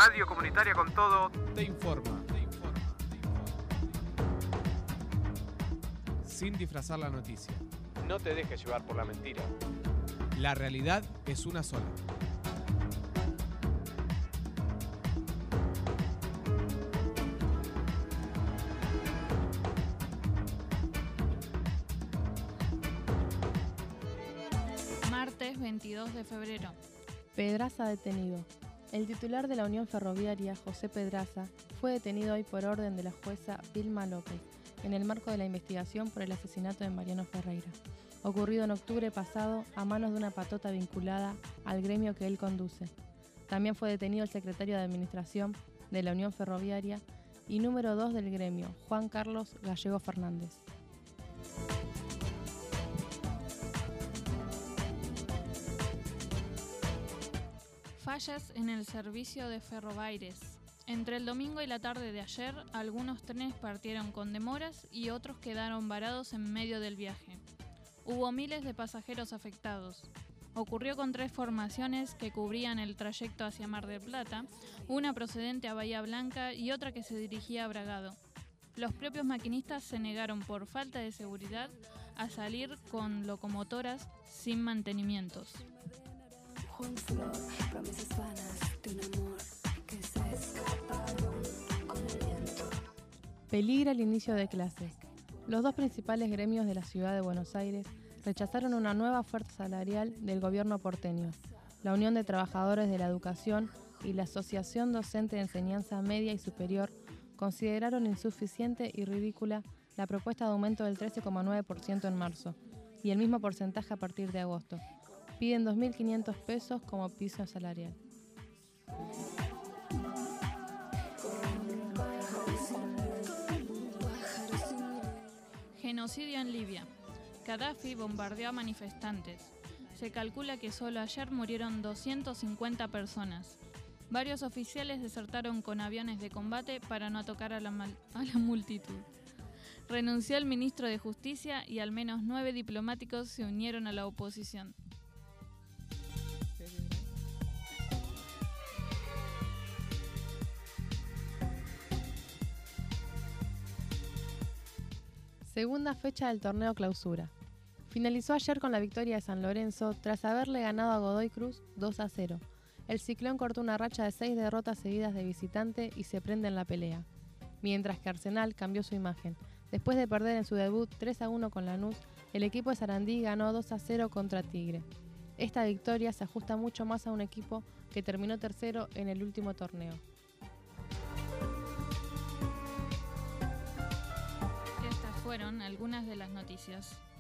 Radio Comunitaria con Todo te informa. Sin disfrazar la noticia. No te dejes llevar por la mentira. La realidad es una sola. Martes 22 de febrero. Pedraza detenido. El titular de la Unión Ferroviaria, José Pedraza, fue detenido hoy por orden de la jueza Vilma López, en el marco de la investigación por el asesinato de Mariano Ferreira, ocurrido en octubre pasado a manos de una patota vinculada al gremio que él conduce. También fue detenido el secretario de Administración de la Unión Ferroviaria y número 2 del gremio, Juan Carlos Gallego Fernández. Fallas en el servicio de Ferrobaires. Entre el domingo y la tarde de ayer, algunos trenes partieron con demoras y otros quedaron varados en medio del viaje. Hubo miles de pasajeros afectados. Ocurrió con 3 formaciones que cubrían el trayecto hacia Mar del Plata, una procedente a Bahía Blanca y otra que se dirigía a Bragado. Los propios maquinistas se negaron por falta de seguridad a salir con locomotoras sin mantenimientos. Promesas vanas de un amor que se escaparon con el viento. Peligra el inicio de clases. Los 2 principales gremios de la ciudad de Buenos Aires rechazaron una nueva oferta salarial del gobierno porteño. La Unión de Trabajadores de la Educación y la Asociación Docente de Enseñanza Media y Superior consideraron insuficiente y ridícula la propuesta de aumento del 13,9% en marzo y el mismo porcentaje a partir de agosto. Piden 2.500 pesos como piso salarial. Genocidio en Libia. Gaddafi bombardeó a manifestantes. Se calcula que solo ayer murieron 250 personas. Varios oficiales desertaron con aviones de combate para no tocar a la multitud. Renunció el ministro de Justicia y al menos 9 diplomáticos se unieron a la oposición. Segunda fecha del torneo Clausura. Finalizó ayer con la victoria de San Lorenzo tras haberle ganado a Godoy Cruz 2-0. El Ciclón cortó una racha de 6 derrotas seguidas de visitante y se prende en la pelea. Mientras que Arsenal cambió su imagen. Después de perder en su debut 3-1 con Lanús, el equipo de Sarandí ganó 2-0 contra Tigre. Esta victoria se ajusta mucho más a un equipo que terminó tercero en el último torneo. Fueron algunas de las noticias.